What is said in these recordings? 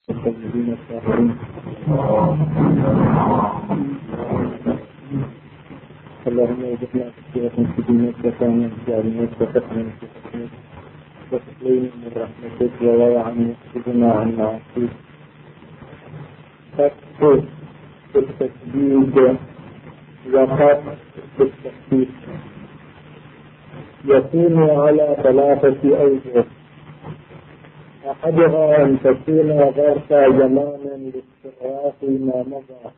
الذين الساهرين اللهم وجدنا كثيرا في دينك وكامل جعلناك وفتحنا في وتقليل من رحمتك ووضعا يحفظنا عن معصيك تكفر بالتسديد وقف بالتخفيف يكون على ثلاثة أوجه. أحدها أن تكون ظرف زمانا لاستغراق ما مضى.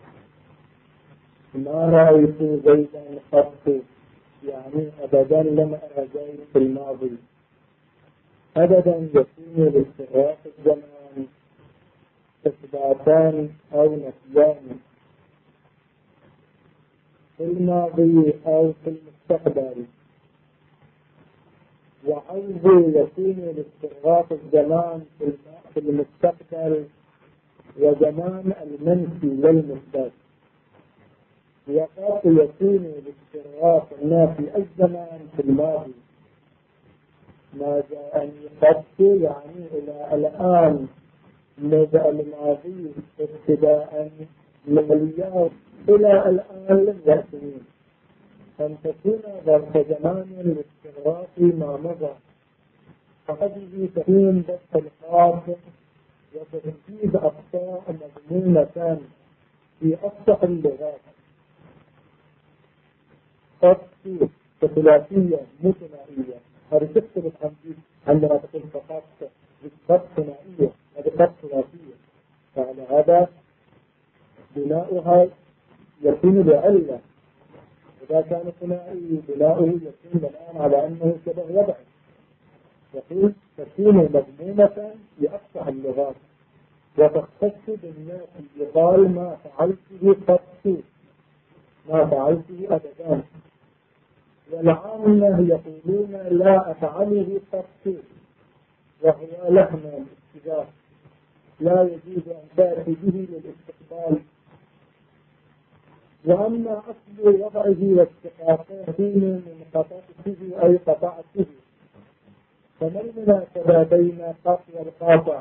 ما رأيت زيدا قط، يعني أبدا لم أرى زيد في الماضي. أبدا يكون لاستغراق الزمان إثباتان أو نفيان في الماضي أو في المستقبل. وعوض يكون لاستغراق الزمان في المستقبل وزمان المنفي والمثبت. وقد يكون لاستغراق النافي الزمان في الماضي. ماذا أن قد يعني إلى الآن ماذا الماضي ابتداء من اليوم إلى الآن لم يأتين. أن تكون ظرف زمان لاستغراق ما مضى. فهذه تكون بس الخاص وتركيز أخطاء مضمونة في أفصح اللغات. خط ثلاثية متنائية، هذه تختلف عندما تكون فقط خط ثنائية، هذه خط ثلاثية. فعلى هذا بناؤها يكون بعلة. إذا كان ثنائي بناؤه يكون الآن على أنه شبه وضعي. يقول تكون مضمونة لأفصح اللغات وتختص بالناس. يقال ما فعلته قط، ما فعلته أبدا. والعامة يقولون لا أفعله قط، وهو لحن الاتجاه لا يجوز أن تأتي به للاستقبال. وأما أصل وضعه واستقاطه من قطعته أي قطعته، فما المناسبة بين قط والقاطع؟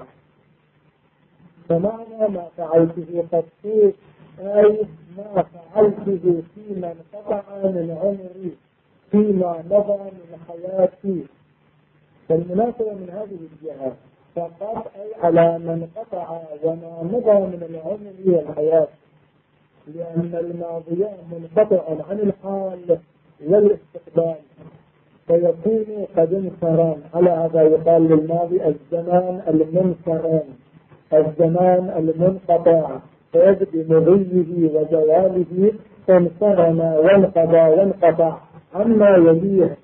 فمعنى ما فعلته قط أي ما فعلته فيما انقطع من عمري، فيما مضى من حياتي. فالمناسبة من هذه الجهة، فقط أي على من قطع وما مضى من العمر والحياة، لأن الماضي منقطع عن الحال والاستقبال، فيكون قد انصرم. على هذا يقال للماضي الزمان المنصرم، الزمان المنقطع، فيجب بمضيه وزواله انصرم وانقضى وانقطع عما يليه.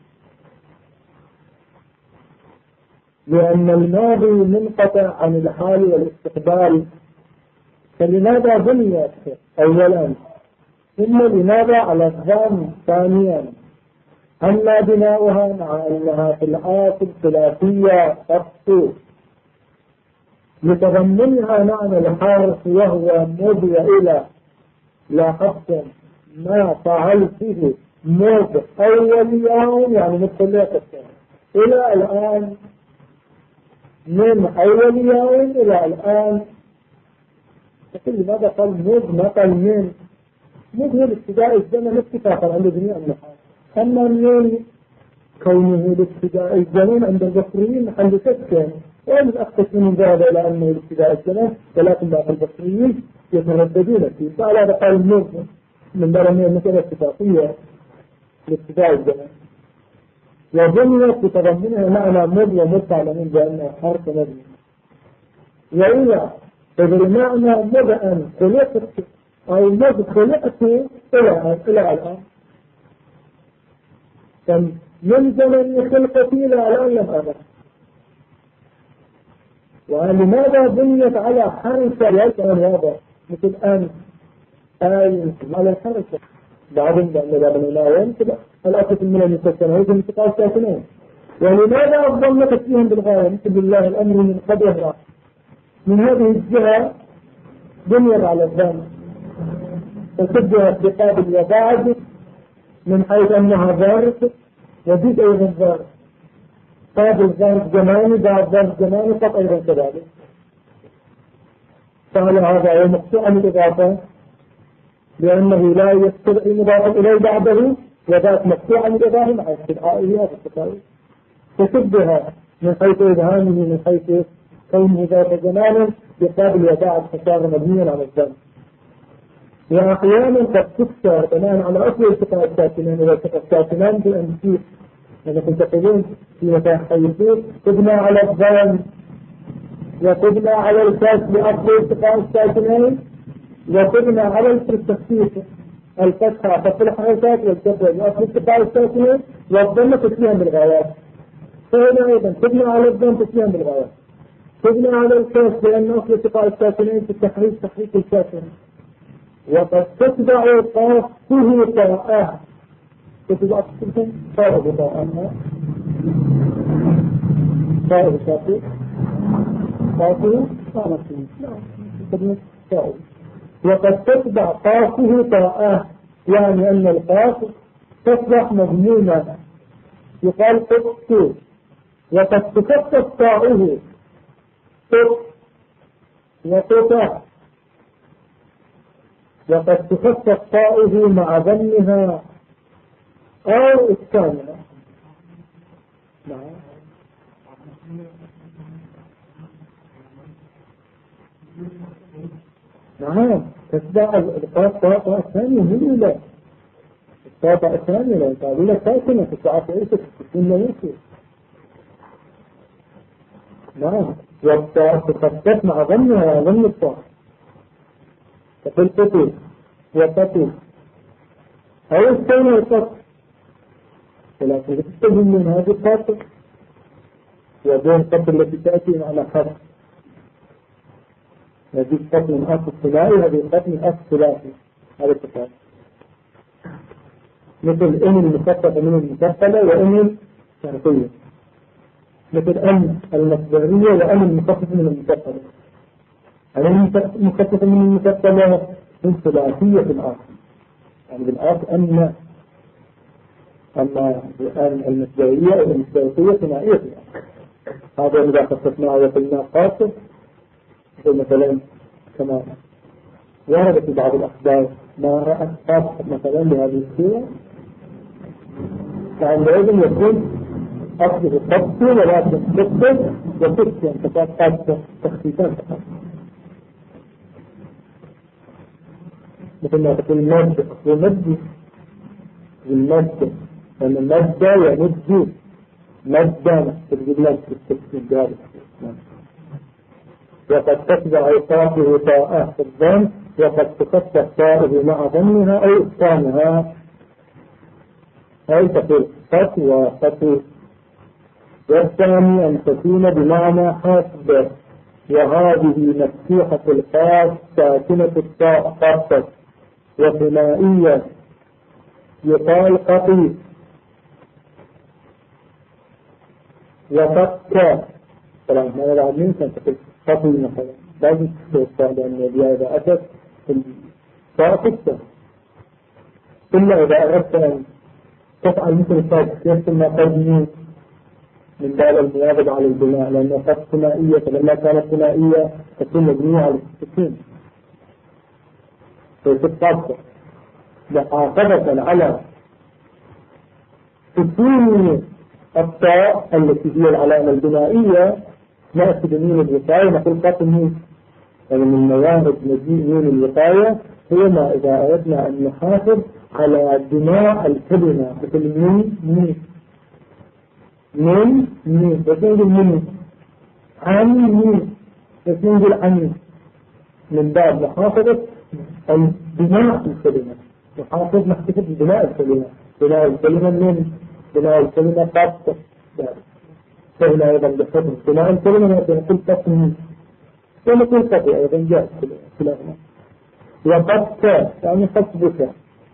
لأن الماضي منقطع عن الحال والاستقبال. فلماذا بنيت أولا، ثم لماذا على الظن ثانيا؟ أما بناؤها مع أنها في الآخر ثلاثية قط، لتضمنها معنى الحرف وهو مضي إلى. لاحظتم ما فعلته مض أول يوم، يعني متخلقة إلى الآن، من أول يوم إلى الآن. تقول لماذا قال مض ما قال من؟ مض هو الابتداء الزمن اتفاقا عند جميع النحاة. أما من كونه الابتداء الزمن عند البصريين محل شك، وأن الأخص من ذهب إلى أنه الابتداء الزمن، ولكن باقي البصريين يترددون فيه. فعلى هذا قال مض من درمية مثل اتفاقية الابتداء الزمن. وبنيت بتضمنها معنى مض ومض تعلمين بأنها حرف مبني. وإلا فبالمعنى مضأ خلقت أو مض خلقت إلى الآن. من زمن خلقتي إلى الآن لم أرى. ولماذا بنيت على حرف كان واضح مثل أن آي على الحرف بعدين لأن لا بنينا ينتبه الأسف من المسكنة هذه انتقال ساكنين. ولماذا أفضل فيهم بالغاية مثل الله الأمر من قبلها؟ من هذه الجهة بنيت على الظن، فسجها بقابل وبعد من حيث أنها ظرف وجد أيضا ظرف. قابل ظرف زماني بعد ظرف زماني قط أيضا كذلك. فهل هذا هو مقطوع الإضافة لأنه لا يذكر المضاف إليه بعده وذاك مقطوع الإضافة مع استدعائه والتقاء تشبه من حيث إبهامه من حيث كونه ذات زمان يقابل وباع الحساب مبنيا على الذنب. وأحيانا قد تكسر بناء على أصل التقاء الساكنين إذا التقى الساكنان بالأنسيب لأنكم تقولون في مكان حيثين تبنى على الظلم وتبنى على الكسر لأصل التقاء الساكنين وتبنى على التخفيف الفتحة فتح الحركات والكسر لأصل التقاء الساكنين والضمة تسليها بالغايات. فهنا أيضا تبنى على الضم تسليها بالغايات، تبنى على الكسر لأن أصل التقاء الساكنين في التحريك تحريك الكسر، وقد تتبع طافه طاءه تتبع طافه طاءه طائف شاكي طائف طائف وقد تتبع طائفه طاءه يعني أن القاف تصبح مضمونة يقال قط وقد تكتب طائه قط وقطع وقد تكتب طائه مع ضمها أو إسكانها. نعم تتبع القاف طاء الثانية من لا الطاء الثانية لا قابلة ساكنة في الساعة عيسى تكون يسير. نعم والطاء تكتب مع ضمها ضمن الطاء تقول قتل وقتل أو إسكانها القتل ولكن تستجد من هذه القتل وبين قتل التي تأتي على خط هذه القتل من أصل الثلاثي هذه القتل من أصل الثلاثي هذا التفاق مثل إن المكتفة من المكتفة وإن الشرطية مثل أن المصدرية وأن المكتفة من المكتفة أن المكتفة من المكتفة من ثلاثية في الأصل يعني بالأصل أن أما المصدرية أو المصدرية ثنائية في الأصل. هذا إذا خصصناه وقلنا قاصر مثلا كما ورد في بعض الأخبار ما رأت قاصر مثلا لهذه السورة فعند أيضا يكون أصله قصر ولكن قصر وقصر انتفاق قاصر تخفيفان فقط مثل ما تقول المادة ومد المادة لأن المادة يمد مادة تجد في التكسير ذلك وقد تتبع إطاقه طاءه في الضم وقد تفتح طائه مع ضمها أو إسكانها أي تقول قط وقط. والثاني أن تكون بمعنى حاسب وهذه مفتوحة القاف ساكنة الطاء قاصة وثنائية يقال قطي وقطة طبعا ما يلعب منك أن تقول قطي مثلا لازم تستطيع لأن إذا أتت الطاء قطة إلا إذا أردت أن تفعل مثل الطاء يمكن ما قد من باب المواظبة على البناء لأنها قد ثنائية فلما كانت ثنائية تكون مبنية على السكين فيتطبق محافظة على سكون الطاء التي هي العلامة البنائية نأتي بمين الوقاية نقول قط مين يعني من مواهب مجيء مين الوقاية هي ما إذا أردنا أن نحافظ على بناء الكلمة مثل مين بس نقول مين بس نقول عن من باب محافظة بناء الكلمة محافظ محتفظ بناء الكلمة بناء الكلمة قط فهنا أيضا بحفظ بناء الكلمة نقول تصميم ونقول قطع أيضا جاء كلاهما وقط يعني حسبك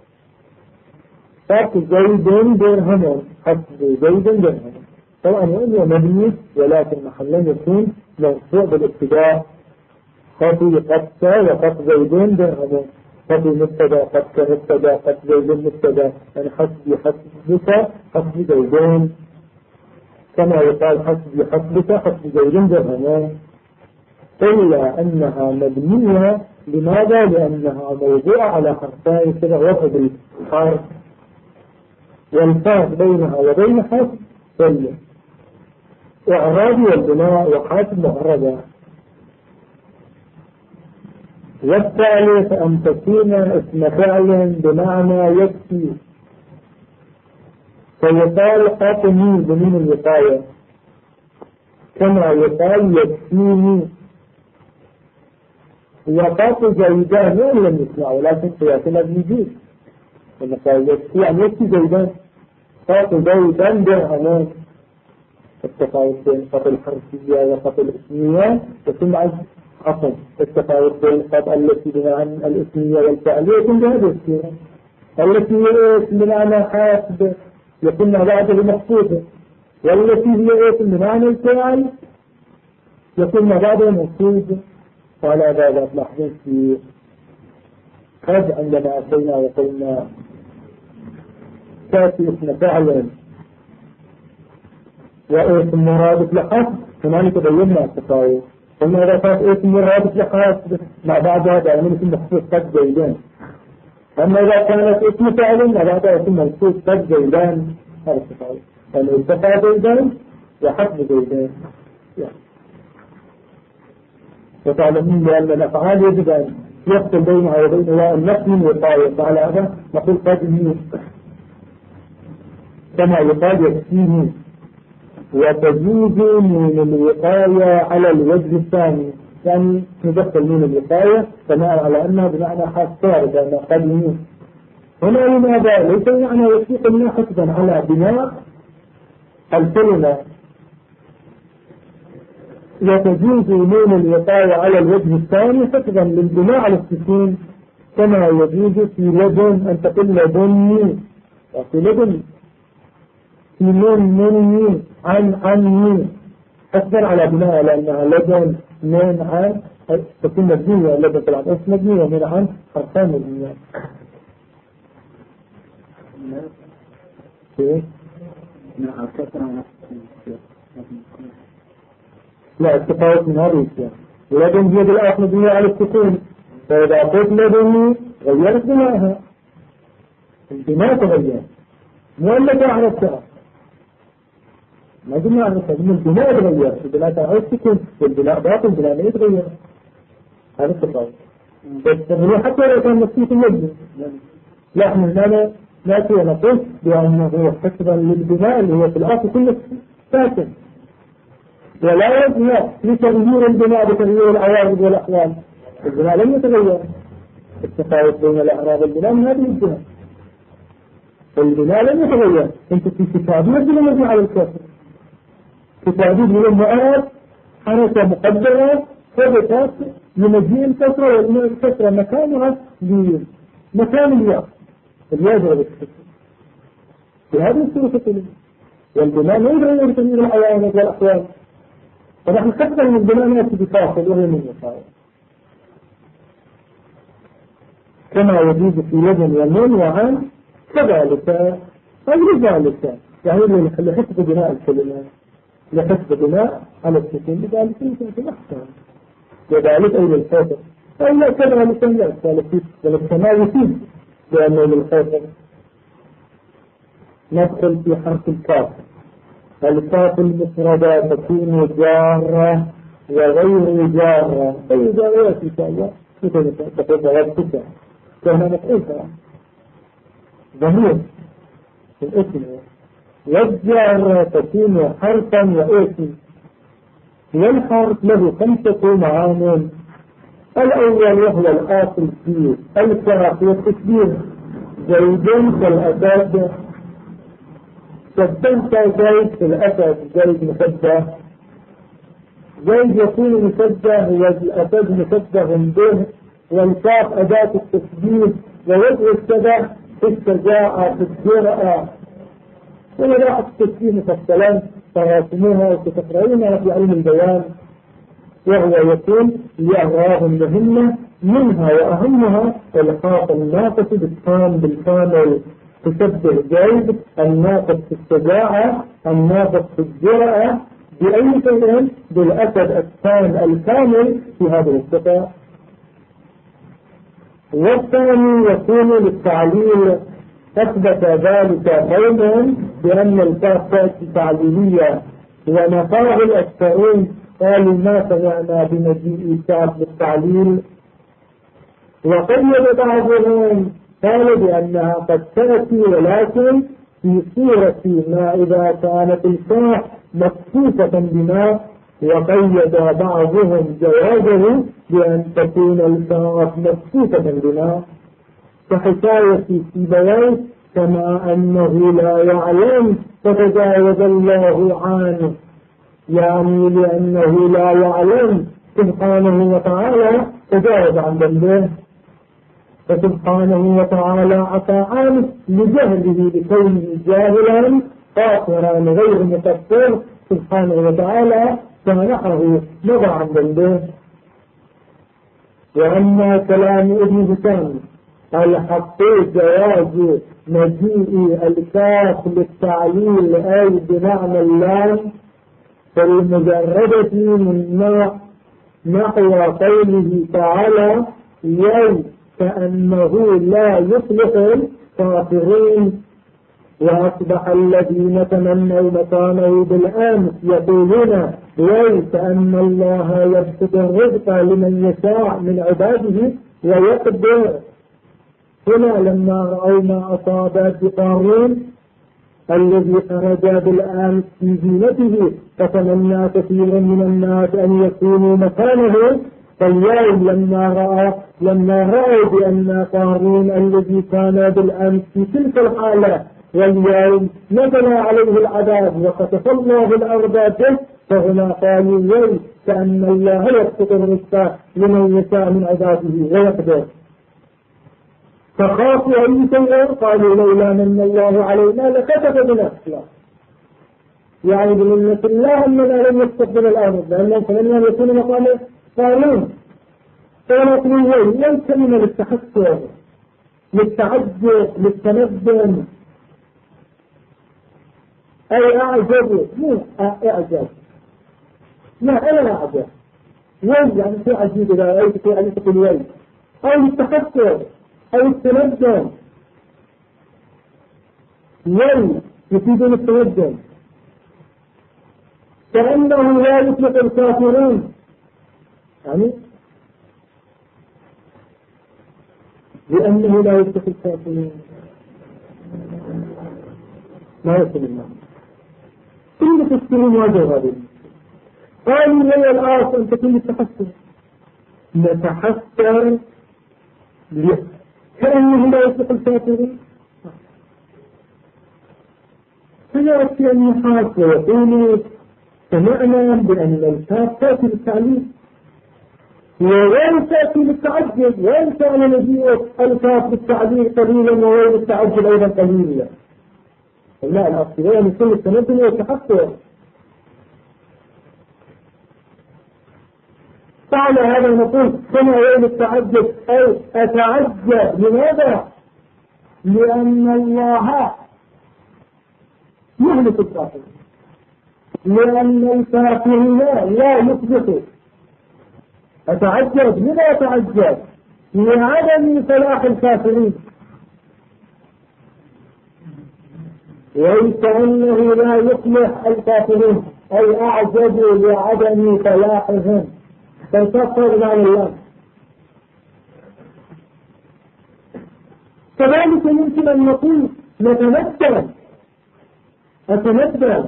قط زيد درهم حسب زيد درهم طبعا هو مبني ولكن محلا يكون مرفوع بالابتداء خطي قط وقط زيد درهم خطي مبتدا قط كمبتدا قط زيد مبتدا يعني حسبك حسب زيدين كما يقال حسبك حسب زيد درهم إلا أنها مبنية. لماذا؟ لأنها موضوعة على حرفين كده وفد الحرف، والفرق بينها وبين حرف الإعراب والبناء وحرف معربة. والثالث أن تكون اسم فعل بمعنى يكفي، فيقال قاتني بمن الوقاية كما يقال يكفيني. وقات زيدان وإن لم يسمع، ولكن قياسنا بيجيز لما قال يكفي يعني يكفي زيدان. قات زيدان درهمان. التفاوت بين قط الحرفية وقط الاسمية يكون بعد عصم. التفاوت بين القط التي بمعنى الاسمية والفعلية يكون بهذا الصورة. التي هي اسم بمعنى حاسب يكون بعده مقصوده، والتي هي اسم بمعنى الفعل يكون بعده مقصود. وعلى هذا تلاحظون في قد عندما أتينا وقلنا تأتي اسم فعل واسم مرادف لحسب، هنالك بينا التفاوت. قلنا إذا كانت اسم مرادف لحسب مع بعض هذا يعني اسم مخصوص قد زيدان، أما إذا كانت اسم فعل مع بعض اسم مخصوص قد زيدان، هذا التفاوت. يعني ارتفع زيدان وحسب زيدان. وتعلمون بأن الأفعال يجب أن يفصل بينها وبين النفس من وقاية، فعلى هذا نقول قد كما يقال يكفيه. وتجوز من الوقاية على الوجه الثاني، يعني ندخل من الوقاية بناء على أنها بمعنى حاس صارت لأن قد هنا لماذا؟ ليس بمعنى يسيق لنا حسبا على بناء الكلمة. وتجوز من الوقاية على الوجه الثاني حسبا للبناء على السكون، كما يجوز في لدن أن تقول لدني، وفي لدن في مني عني حسبا على بناء، لأنها لدن من عن تكون مبنية، لدن طلعت اسم مبنية من عن حرفان مبنية. لا التفاوت من هذه الاشياء. لدن هي بالآخر مبنية على السكون، فإذا قلت لدني غيرت بناءها، البناء تغير مو أنك أعرفتها، ما قلنا أعرفتها من البناء تغير. البناء تعرف السكون والبناء باطل، البناء لا يتغير. هذا التفاوت. بس حتى لو كان نفسية المبني لا احنا هنا نأتي ونقول بأنه حسبا للبناء اللي هو في الأصل كله ساكن، ولا يبنى لتغيير البناء بتغيير العوارض والأحوال. البناء لم يتغير. التفاوت بين الأعراض والبناء من هذه الجهة. البناء لم يتغير. انت في كتابي مبني على الكسر، كتابي من المعارض حركة مقدرة ثبتت لمجيء الكسرة، والكسرة مكانها لمكان الياء، الياء غير الكسر في هذه الصورة كلها. والبناء لا يتغير بتغيير العوارض والأحوال. فنحن حتى من البناء نأتي بفاصل وهي من الفاصل، كما يجوز في يد ومن وعن كذلك غير ذلك، يعني لحسب بناء الكلمات، لحسب بناء على السكون بذلك يمكن في الأحكام، وذلك أي للخاطر أي كذلك لا الثالثي والكمال يفيد بأنه للخاطر. ندخل في حرف الكاف. الكاف المفردة تكون جارة وغير جارة، أي جارة إن شاء الله تكون غير كان مقصوصا ضمير في الاسم، والجارة تكون حرفا واسم. والحرف له 5 معان. الأول وهو الآصل فيه الكاف والتكبير. زيد كالأسد، سبنت زيد كالأسد، زيد مسبه. زيد يكون مسبه والأسد مسبه به، والكاف أداة التكبير، ووضع السبع في الشجاعة في الجرأة. ولاحظ التكبير مفصلا تراسموها وتقرأونها في علم البيان، وهو يكون لأغراض مهمة، منها وأهمها الخاص الناقص بالتام بالكامل، تشبه زيد الناقص في الشجاعة، الناقص في الجرأة بأي شيء؟ بالأسد التام الكامل في هذه الصفة. والثاني يكون للتعليل، أثبت ذلك قوم بأن الكاف تأتي تعليلية، ونقاه الأكثرون قالوا ما سمعنا بمجيء الكاف للتعليل. وقيد بعضهم قالوا بأنها قد تأتي ولكن في صورة ما إذا كانت الكاف مخصوصة بما، وقيد بعضهم جوازه بأن تكون الكاف مخصوصة بما كحكاية سيبويه، كما أنه لا يعلم فتجاوز الله عنه، يعني لأنه لا يعلم سبحانه وتعالى تجاوز عن ذنبه، فسبحانه وتعالى عفى عنه لجهله لكونه جاهلا قاصرا غير مقصر سبحانه وتعالى سامحه نظر عن ذنبه. وأما كلام ابن هشام الحق جواز مجيء الكاف للتعليل أي بمعنى اللام فالمجردة من نحو قوله تعالى يوم كأنه لا يصلح الكافرين. وأصبح الذين تمنوا مكانه بالأمس يقولون ليس أن الله يبسط الرزق لمن يشاء من عباده ويقدر. هنا لما رأوا ما أصاب بقارون الذي خرج بالأمس في زينته فتمنى كثير من الناس أن يكونوا مكانه، فاليوم لما رأوا بأن قارون الذي كان بالأمس في تلك الحالة واليوم نزل عليه العذاب وخسف الله الأرض به، فهنا قالوا يوم كأن الله يبسط الرزق لمن يشاء من عباده ويقدر. فخافوا أي شيء قالوا لولا من الله علينا لكتب بنا، يعني بمنة الله أننا لم يستقبل الأرض لأنهم فلن يكون مقام قانون. فنقول ليس من للتحسر للتعجب للتندم أي أعجب، مو أعجب، لا أنا أعجب وين يعني شيء عجيب إذا أي شيء عليك في الوين، أو التحسر أو التندم. وين يفيدون التندم كأنه لا يطلق الكافرون، يعني لأنه لا يطلق الكافرون ما يصل الله كل تفسيرون واجه هذه. قالوا لي الآن أن تكون التحسر نتحسر كأنه لا يطلق الكافرون، فيأتي أن يحاس ويقول سمعنا بأن الكاف تأتي للتعليم ووين تأتي للتعجب، وين كان مجيء الكاف بالتعليل قليلا ووين التعجب أيضا قليلا. لا الأصلية من كل التمدن والتحسر. فعلى هذا نقول كما وين التعجب أو أتعجب. لماذا؟ لأن الله يهلك الكافرين، لأن الكافرين لا يثبتوا. أتعجب. لما أتعجب؟ لعدم فلاح الكافرين، وكأنه لا يصلح الكافرين أي أعجبوا لعدم فلاحهم، فالكفر عن الله. كذلك يمكن أن نقول أتندم.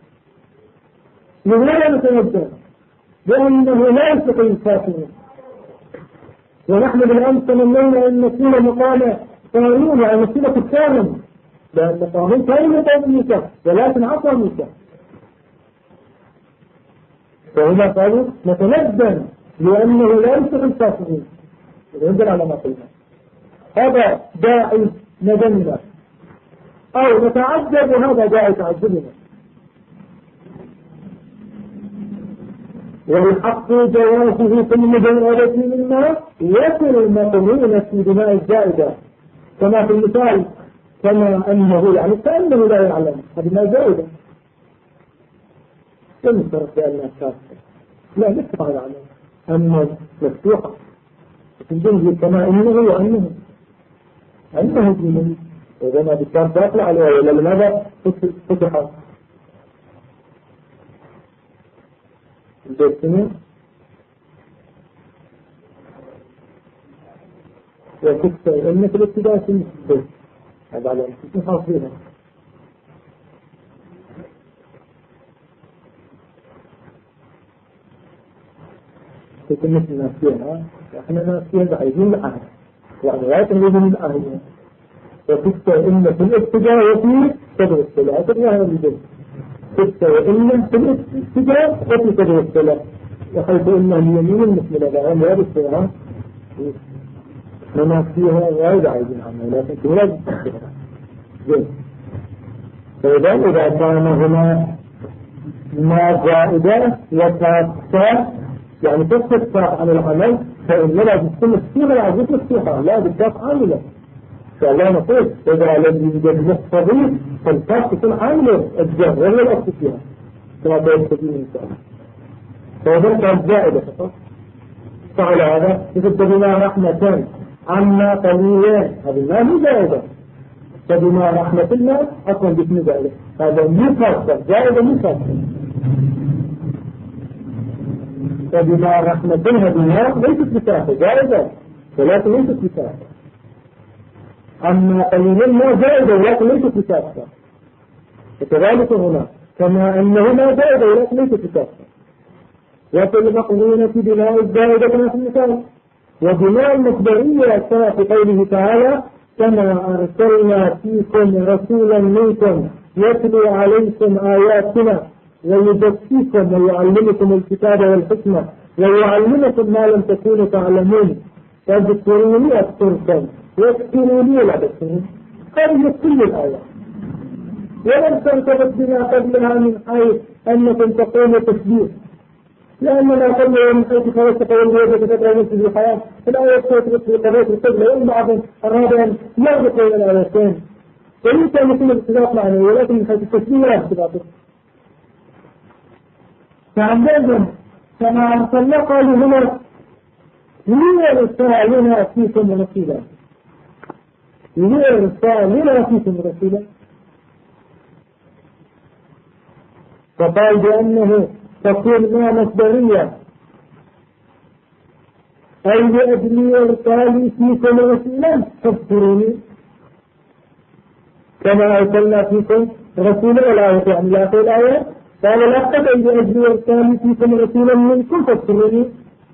لماذا نتندم؟ لأنه لا يصلح الكافرين، ونحن بالأمس تمنينا أن نكون مقام قانون على مسيرة الكامل، لأن قانون كان يقوم موسى ولكن عصى موسى. فهنا قالوا نتندم لأنه لا يصلح الكافرين، ينزل على ما قلنا. هذا داعي ندمنا، أو نتعجب وهذا داعي تعجبنا. والحق جوازه في المجرد مما يكن المقرون في بناء الزائدة، كما في المثال كما أنه يعني كأنه لا يعلم، هذه ما زائدة. لم يصرف بأنها كافة، لا نفهم العمل أما مفتوحة تنجم كما إنه وأنه جنوب، إذا ما بكان تطلع عليه ولا لماذا فتحت البيتين وكتة إنك الابتداء في المسجد هذا على المسجد حاصلها تكون مثل ناسيها، احنا ناسيها عايزين الأهل يعني لا تنجم من الأهل وكتة إن في الابتداء وفي تدعو الصلاة تبغاها الجنة كتة وإن في الابتداء وفي تدعو الصلاة وحيث إنها اليمين مثل الأغام وابسها ناسيها غير عايزين عنها لكن تولد جنة. فإذا كان هنا ما زائدة وكافة يعني تفتح عن العمل فإننا بتكون السيرة العزيز الصيحة لا بالذات عاملة فالله نقول إذا لم يوجد مقتضي فالكاف تكون عاملة الجهر ولا الأصل فيها كما تستطيع الإنسان فإذا كانت زائدة فقط فعلى هذا بما رحمة عنا قليلا هذه ما هي زائدة فبما رحمة الله أصلا باسم زائدة هذا مفصل زائدة مفصل فبما رحمتها بالله ليست بكافة زائدة ولكن ليست بكافة أما قليلا ما زائدة ولكن ليست بكافة وكذلك هنا كما أنه ما زائدة ولكن ليست بكافة وفي المقرونة بناء الزائدة كما في المثال وبناء المصدرية كما في قوله تعالى كما أرسلنا فيكم رسولا منكم يتلو عليكم آياتنا ويزكيكم ويعلمكم الكتاب والحكمة ويعلمكم ما لم تكونوا تعلمون فاذكروني أذكركم واذكروني لا تذكرون هذه كل الآيات ولم ترتبط بما قبلها من حيث أنكم تقوموا تسبيح لأننا قبل من حيث خلصت قول الوجه تتبع نفسه في الحياة الآية تتبع في قضية القبلة والبعض أراد أن يربط بين الآيتين وليس يكون الاختلاف معنى ولكن من حيث التسبيح لا اختلاف فعندهم كما أرسلنا قالوا هنا ليرسلنا فيكم رسولا ليرسلنا فيكم رسولا فقال بأنه تكون ما مصدرية أي لأجل إرسالي فيكم رسولا فاذكروني كما أرسلنا فيكم رسولا الآية يعني لا تقول الآية قال لا تدعي لأجل إرسالي فيكم رسولا منكم فاذكروني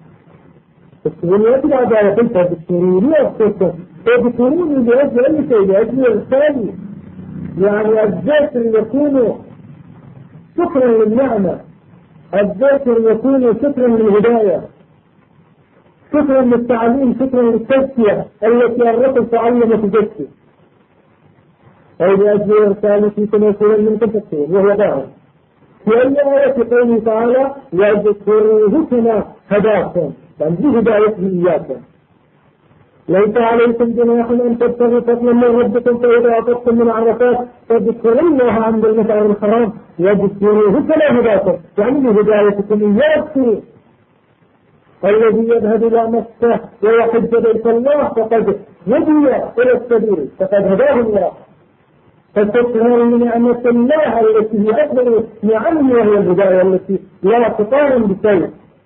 أجل عدالة فاذكروني فاذكروني لأجل أي شيء لأجل إرسالي يعني الذكر يكون شكرا للنعمة الذكر يكون شكرا للهداية شكرا للتعليم شكرا للتزكية التي الرسل تعلم تزكي أي لأجل إرسالي فيكم رسولا منكم فاذكروني وهو ظاهر في أي آية في قوله تعالى واذكروه كما هداكم يعني بهدايته إياكم ليس عليكم جناح أن تبتغوا فضلا من ربكم فإذا أفضتم من عرفات فاذكروا الله عند المشعر الحرام واذكروه كما هداكم يعني بهدايتكم إياكم الذي يذهب إلى مكة ويحج بيت الله فقد هدي إلى السبيل فقد هداه الله فاستكثروا من نعمة الله التي هي أكبر نعمه وهي الهداية التي لا تقارن بشيء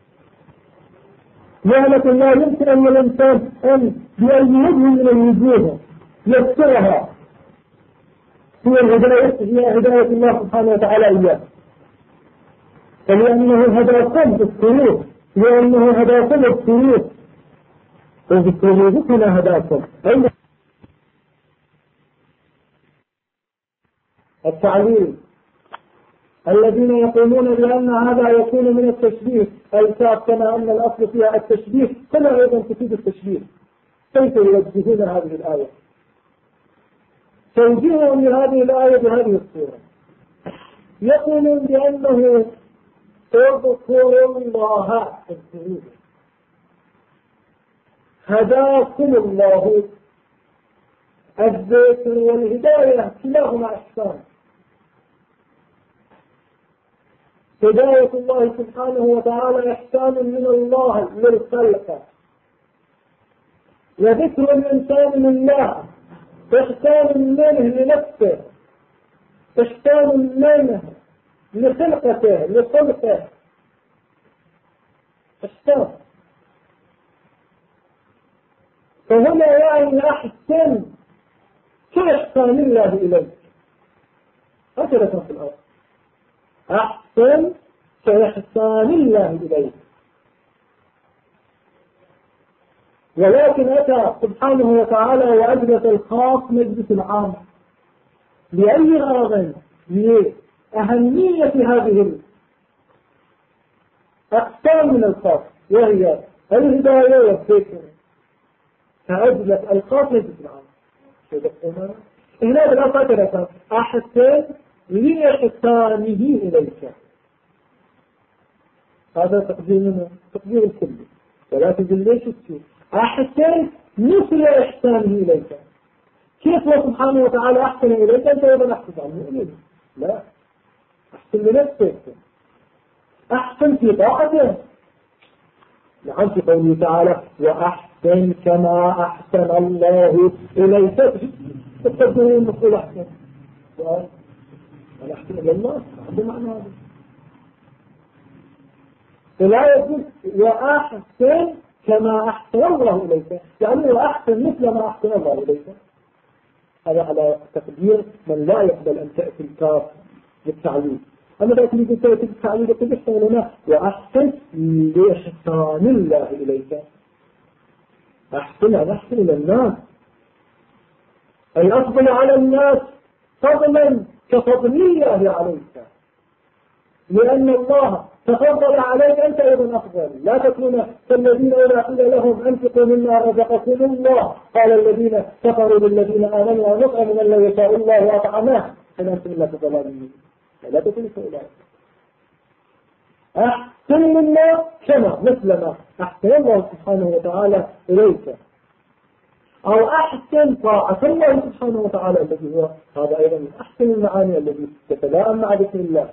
نعمة لا يمكن أن الإنسان أن بأي وجه من الوجوه يذكرها هي هداية الله سبحانه وتعالى إياه فلأنه هداكم بالسرور لأنه هداكم بالسرور وذكروه كما هداكم التعليل الذين يقولون بأن هذا يكون من التشبيه الكاف كما أن الأصل فيها التشبيه كما أيضا تفيد التشبيه كيف يوجهون هذه الآية توجيههم لهذه الآية بهذه الصورة يقولون بأنه اذكروا الله هداكم الله الذكر والهداية كلاهما أحسان هداية الله سبحانه وتعالى إحسان من الله للخلق، وذكر الإنسان لله إحسان منه لنفسه، إحسان منه لخلقته لخلقه، إحسان. فهنا يعني أحسن كإحسان الله إليك، هكذا في الأرض، أحسن كإحسان الله إليك. ولكن أتى سبحانه وتعالى وأجلس الخاص مجلس العام لأي غرض؟ لأهمية هذه الأقسام من الخاص، وهي الهداية والذكر، فأجلس الخاص مجلس العام. هنا بالأخير أحسن لإحسانه إليك، هذا تقدير الكل، ولكن ليش الشيء أحسن مثل إحسانه إليك. كيف الله سبحانه وتعالى أحسن إليك أنت أيضا أحسن عنه إليك؟ لا، أحسن لنفسك، أحسن في طاعته. نعم في قوله تعالى وأحسن كما أحسن الله إليك، تقدرون المفعول أحسن، أنا أحسن إلى الله عنده معنى هذا. فلا يجوز وأحسن كما أحسن الله إليك، يعني وأحسن مثل ما أحسن الله إليك. هذا على تقدير من لا يقبل أن تأتي الكاف للتعليل. أما لا تريد أن تأتي التعليل يقول إحسن لنا وأحسن لإحسان الله إليك. أحسن إلى الناس، أي أفضل على الناس فضلا كفضل الله عليك، لأن الله تفضل عليك أنت أيضا أفضل. لا تكون كالذين إذا قيل لهم أنفقوا مما رزقكم الله قال الذين كفروا للذين آمنوا ونطعم من لا يشاء الله وأطعماه إن أنتم إلا في ضلال مبين. لا تكونوا كأولئك. أحسن منا كما مثل ما أحسن الله سبحانه وتعالى إليك، أو أحسن طاعة الله سبحانه وتعالى الذي هو هذا أيضا من أحسن المعاني الذي تتلائم مع ذكر الله.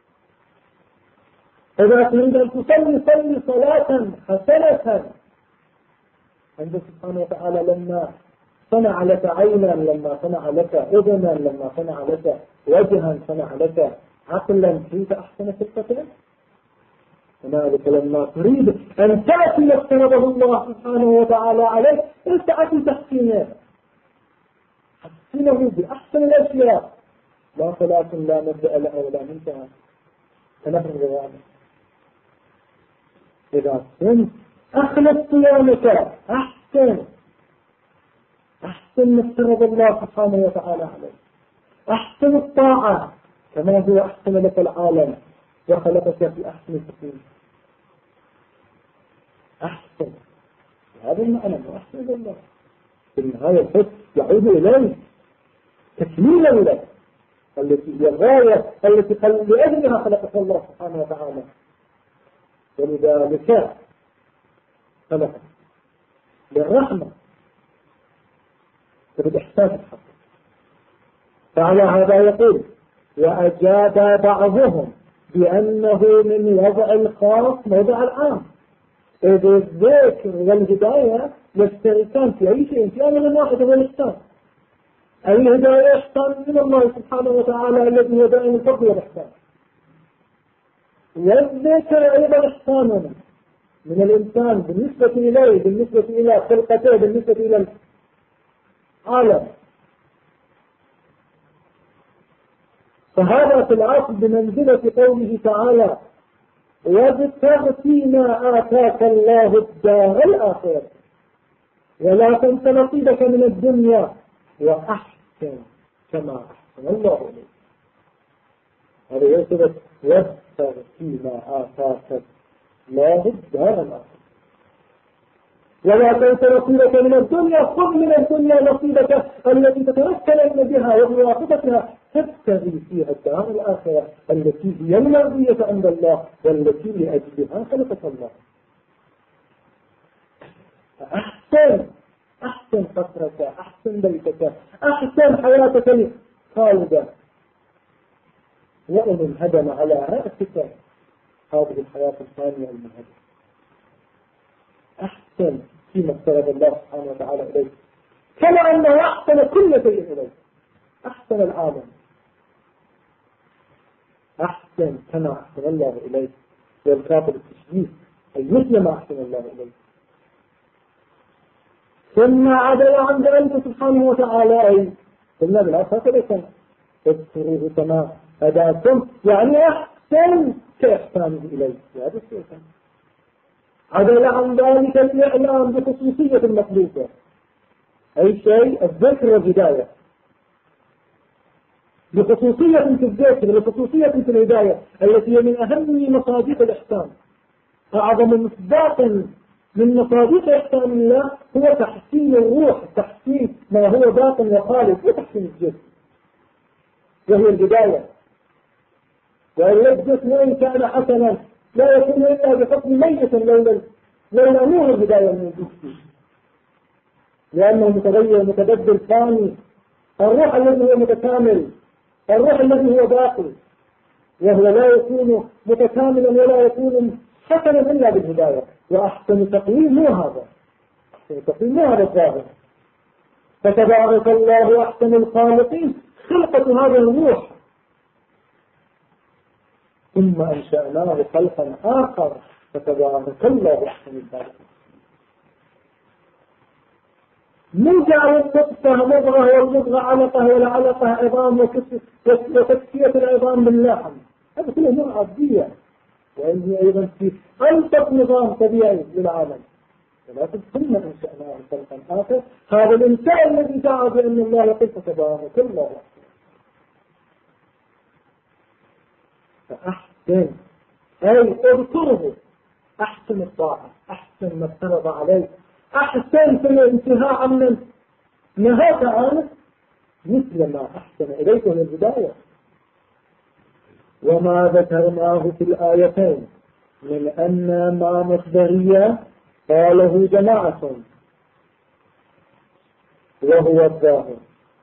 إذا تريد أن تصلي صلاة حسنة عند سبحانه وتعالى لما صنع لك عينا، لما صنع لك أذنا، لما صنع لك وجها، صنع لك عقلا، تريد أحسن خلقته. هنالك لما تريد أن تأتي ما افترضه الله سبحانه وتعالى عليك التأتي تحسينه، حسنه بأحسن الأشياء، لا صلاة لا مبدأ لها ولا منتهى فنحن الغوامة. إذا كنت أخلص صيامك أحسن ما افترض الله سبحانه وتعالى عليك، أحسن الطاعة كما هو أحسن لك العالم وخلقك في أحسن تقويم. أحسن هذا المعنى وأحسن الله في النهاية الحس يعود إليه تكميلا لك التي هي الغاية التي لأجلها خلقك الله سبحانه وتعالى، ولذلك خلقك للرحمة وبالإحسان الحق. فعلى هذا يقول وأجاب بعضهم بأنه من وضع الخاص موضع العام، إذ الذكر والهداية يشتركان في أي شيء في أمر واحد هو الإحسان. الهداية إحسان من الله سبحانه وتعالى الذي هو دائم الفضل والإحسان، والذكر أيضا إحسان من الإنسان بالنسبة إليه، بالنسبة إلى خلقته، بالنسبة إلى العالم. فهذا في الأصل بمنزلة قوله تعالى وابتغ فيما آتاك الله الدار الآخرة ولا تنس نصيبك من الدنيا وأحسن كما أحسن الله إليك. هذا يثبت وابتغ فيما آتاك الله الدار الآخرة ولا تنس نصيبك من الدنيا، خذ من الدنيا نصيبك التي تتمكن بها ومواقفتها تبتغي فيها الدار الآخرة التي هي المرضية عند الله والتي لأجلها خلقك الله. أحسن قصرك، أحسن بيتك، أحسن حياتك الخالدة، وإن انهدم على رأسك هذه الحياة الثانية المهدى. أحسن فيما افترض الله سبحانه وتعالى إليه، كما أنه أحسن كل شيء إليه. أحسن العالم، أحسن كما أحسن الله إليه، والكافر التشبيه أي مثل ما أحسن الله إليه. ثم عدل عن ذلك سبحانه وتعالى أي قلنا بالأسف ليس اذكروه كما هداكم، يعني أحسن كإحسانه إليه. هذا الشيء عدل عن ذلك الإعلام بخصوصية المخلوقة، أي شيء الذكر والهداية، بخصوصية في الذكر بخصوصية في الهداية التي هي من أهم مصادق الإحسان. أعظم مصداق من مصادق إحسان الله هو تحسين الروح، تحسين ما هو باطن وخالد، وتحسين الجسم، وهي الهداية. وإن الجسم وإن كان حسنا لا يكون إلا بحكم ميت لولا نور الهداية من الجسم، لأنه متغير متبدل ثاني. الروح الذي هو متكامل، الروح الذي هو باقي، وهو لا يكون متكاملا ولا يكون حسنا إلا بالهداية. وأحسن تقويم مو هذا، أحسن تقويم مو هذا الظاهر. فتبارك الله أحسن الخالقين خلقة هذا الروح، ثم أنشأناه خلقا آخر فتبارك الله أحسن الخالقين. من جعل النطفة مضغة والمضغة علقة والعلقة عظام وتكسية العظام باللحم، هذا كله أمور عادية، وإن هي أيضا في ألطف نظام طبيعي للعالم. ولكن ثم أنشأناه خلقا آخر، هذا الإنسان الذي دعا بأن الله يقول فتبارك الله فأحسن، أي اذكره، أحسن الطاعة، أحسن ما افترض عليه، أحسن في الانتهاء عمن نهاك عنه، مثل ما أحسن إليك من البداية. وما ذكرناه في الآيتين من أن ما مصدرية قاله جماعة وهو الظاهر،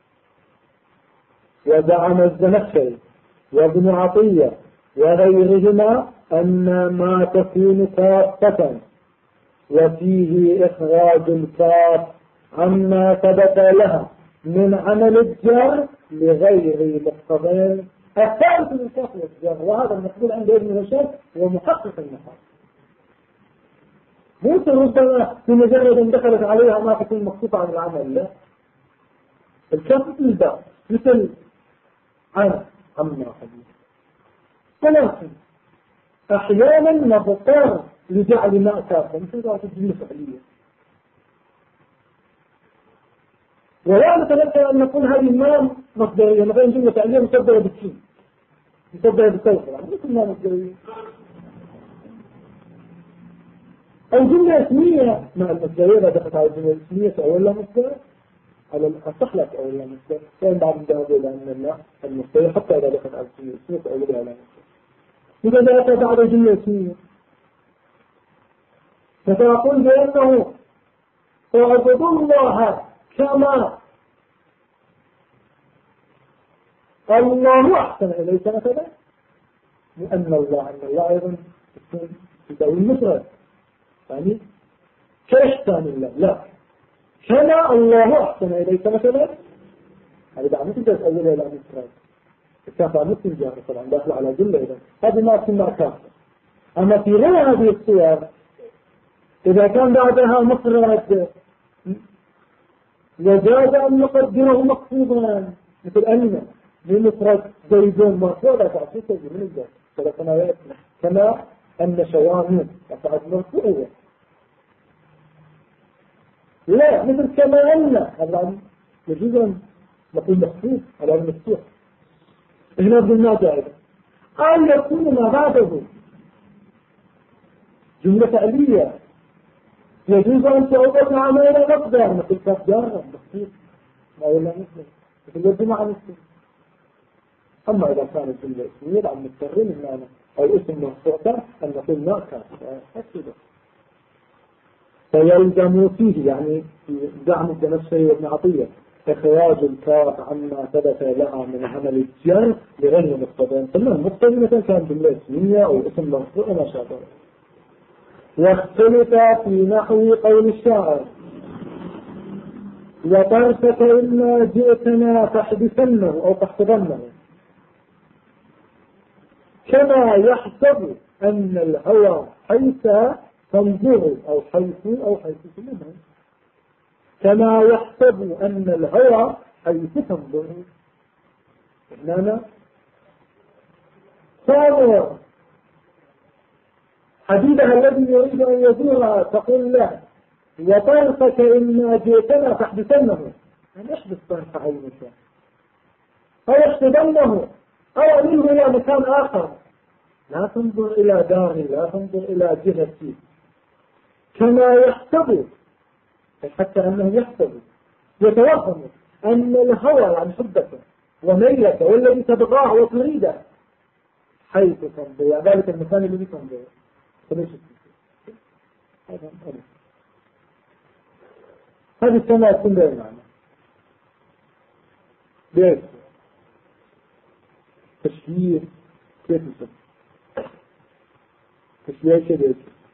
وزعم الزمخشري وابن عطية وغيرهما أن ما تكون كافة وفيه إخراج الكاف عما ثبت لها من عمل الجار لغير مقتضين الثالث من كاف الجار، وهذا المقبول عند ابن هشام ومحقق النحو. ليس ربما بمجرد ان دخلت عليها ما تكون مخصوصة عن العمل، لا، الكاف مثل الباء مثل عما حديث. ولكن احيانا نضطر لجعل ماء كافة مثل ذلك الجملة فعلية، ولا نتذكر ان نقول هذه ما مصدرية، مثلا جملة فعلية مصدرة بالسين مصدرة بالسوفر، يعني مثل ما مصدرية. أو جملة اسمية مع المصدرية، إذا دخلت على الجملة الاسمية فأولها مصدر على الأصح لك أولها مصدر، كان بعد مجاوبة لأن المصدرية حتى إذا دخلت على الجملة الاسمية فأولها على مصدر. إذا دخلت على الجملة الاسمية فتقول بأنه اعبدوا الله كما الله أحسن إليك مثلا، لأن الله أيضا يساوي المفرد، يعني كإحسان الله، لا كما الله أحسن إليك مثلا، هذا بعد مثل جزء أولها إلى المفرد الكافة مثل الجهر طبعا داخل على جملة إذا هذه ما تسمى كافة. أما في غير هذه الصور إذا كان بعدها مفرد وجاز أن نقدره مقصودا مثل أن لمفرد زيدون مرفوع لا تعطيك من الجهر فلكنا يأتي كما أن شوامين وفعد مرفوعية، لا مثل كما أن هذا يجوز أن نقول مخصوص على المفتوح. هنا قلنا جائزة أن يكون ما بعده جملة فعلية يجوز أن تعوض مع ما لا مقدار مثل كفجارة مخصوص ما ولا مثل يجب مع مثل. أما إذا كانت جملة اسمية عن مضطرين المعنى أو اسم مخصوصا أن نقول ما كان حسنا فيلزم فيه، يعني في زعم الزمخشري وابن عطية إخراج الكاف عما ثبت لها من عمل الجر لغير مقتضى. ثم المقتضى مثلا كان بالاسمية أو اسم مرفوع وما شابه. واختلف في نحو قول الشاعر وطرفك إما جئتنا فاحبسنه أو تحفظنه، كما يحسب أن الهوى حيث تنظر أو حيث تنظر، كما يحسب أن الهوى حيث تنظر. إننا صار حبيبها الذي يريد أن يزورها تقول له وطرفك إما جئتنا فاحبسنه، يعني احبس طرف عينك أو احتضنه أو أمره إلى مكان آخر، لا تنظر إلى داري، لا تنظر إلى جهتي. كما يحسب، حتى أنه يحسب يتوهم أن الهوى عن حبك وميلك والذي تبغاه وتريده حيث تنظر، ذلك المكان الذي تنظر. هذه السماء تكون بها المعنى ليش تشبيه كيف يسمى تشبيه كيف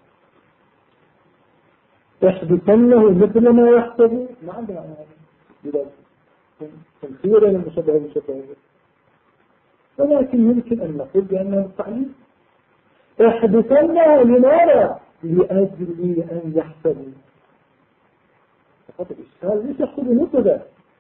تحدثنه مثل ما يحسب ما عندنا هذا تنصير المشبه المشبه، ولكن يمكن أن نقول بأنه التعليم احدثنه لماذا؟ لأجل أن يحسب. فقط الإشكال ليش يحسب مبتدا؟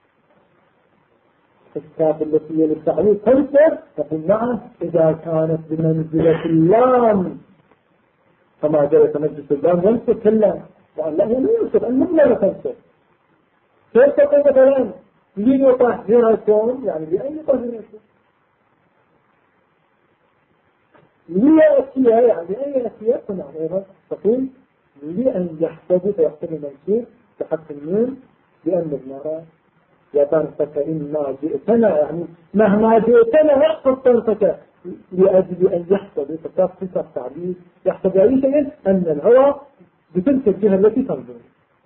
الكاف التي هي للتعليم تنصر تقول نعم إذا كانت بمنزلة اللام كما جاء تمجس اللام ينصر كلام، وأن لا ينصر المبنى لا تنصر. كيف تقول مثلا ليطهركم، يعني لأن يطهركم، ليأتيها يعني لأن يأتيها فنعم تقول لأن يحسب فيحسب المنصور تحت النون لأن المرأة وطرفك إما جئتنا، يعني مهما جئتنا يحسب طرفك لأجل أن يحسب فتفصل التعبير يحسب أي شيء أن الهوى بتلك الجهة التي تنظر.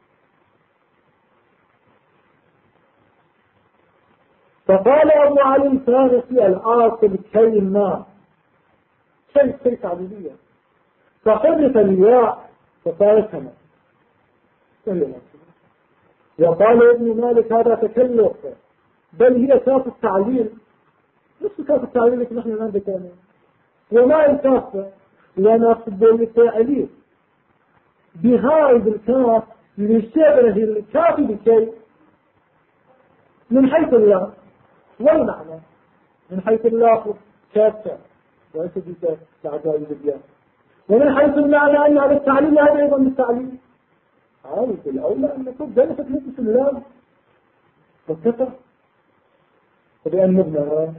فقال أبو علي الفارسي الآصل كلمة شيء تعبيرية فحدث الياء فصارت هنا كلمة. وقال ابن مالك هذا تكلف، بل هي كاف التعليل نفس كاف التعليل التي نحن الآن ذكرناها. وما الكافة ونصب التعليل بهذه الكاف لشبه الكاف بشيء من حيث الله والمعنى. من حيث الله كافة وليس بكاف لعجائب الديان، ومن حيث المعنى أن هذا التعليل هذا أيضا بالتعليل. عارف الأولى أن نقول جلسة نفس اللام والكفر فبأن نبنى.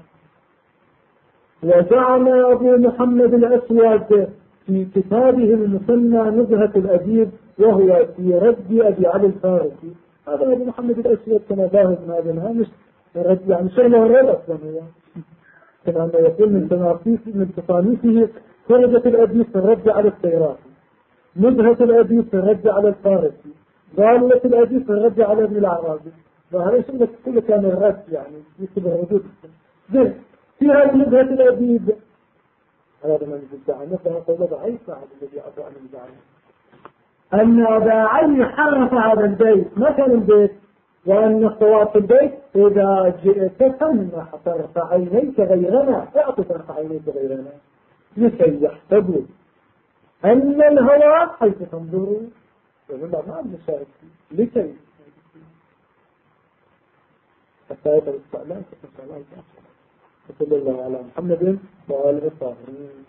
وزعم أبو محمد الأسود في كتابه المسمى نزهة الأديب وهو في رد أبي علي الفارسي، هذا أبو محمد الأسود كما ذاهب ما بينها مش رد يعني شغله الرد أصلا هو كما يقول من تصانيفه فرجة الأديب في الرد على السيرافي، نزهة الأديب في الرد على الفارسي، ضالة الأديب في الرد على ابن العربي. وهذا شغلة كله كان الرد يعني يكتب الردود زين في هذه نزهة الأديب. هذا من الزعم نفسه قول ضعيف هذا الذي أبو عن الزعم أن أبا علي حرف هذا البيت ما كان البيت، وأن الصواب في البيت إذا جئت فمنح طرف عينيك غيرنا اعطي طرف عينيك غيرنا لكي يحسبوا أن الهوى حيث تنظروا ومن بعد ما المشارك لكي حتى يبقى الاستعلام فتصل الله وصلى الله على محمد وآله الطاهرين.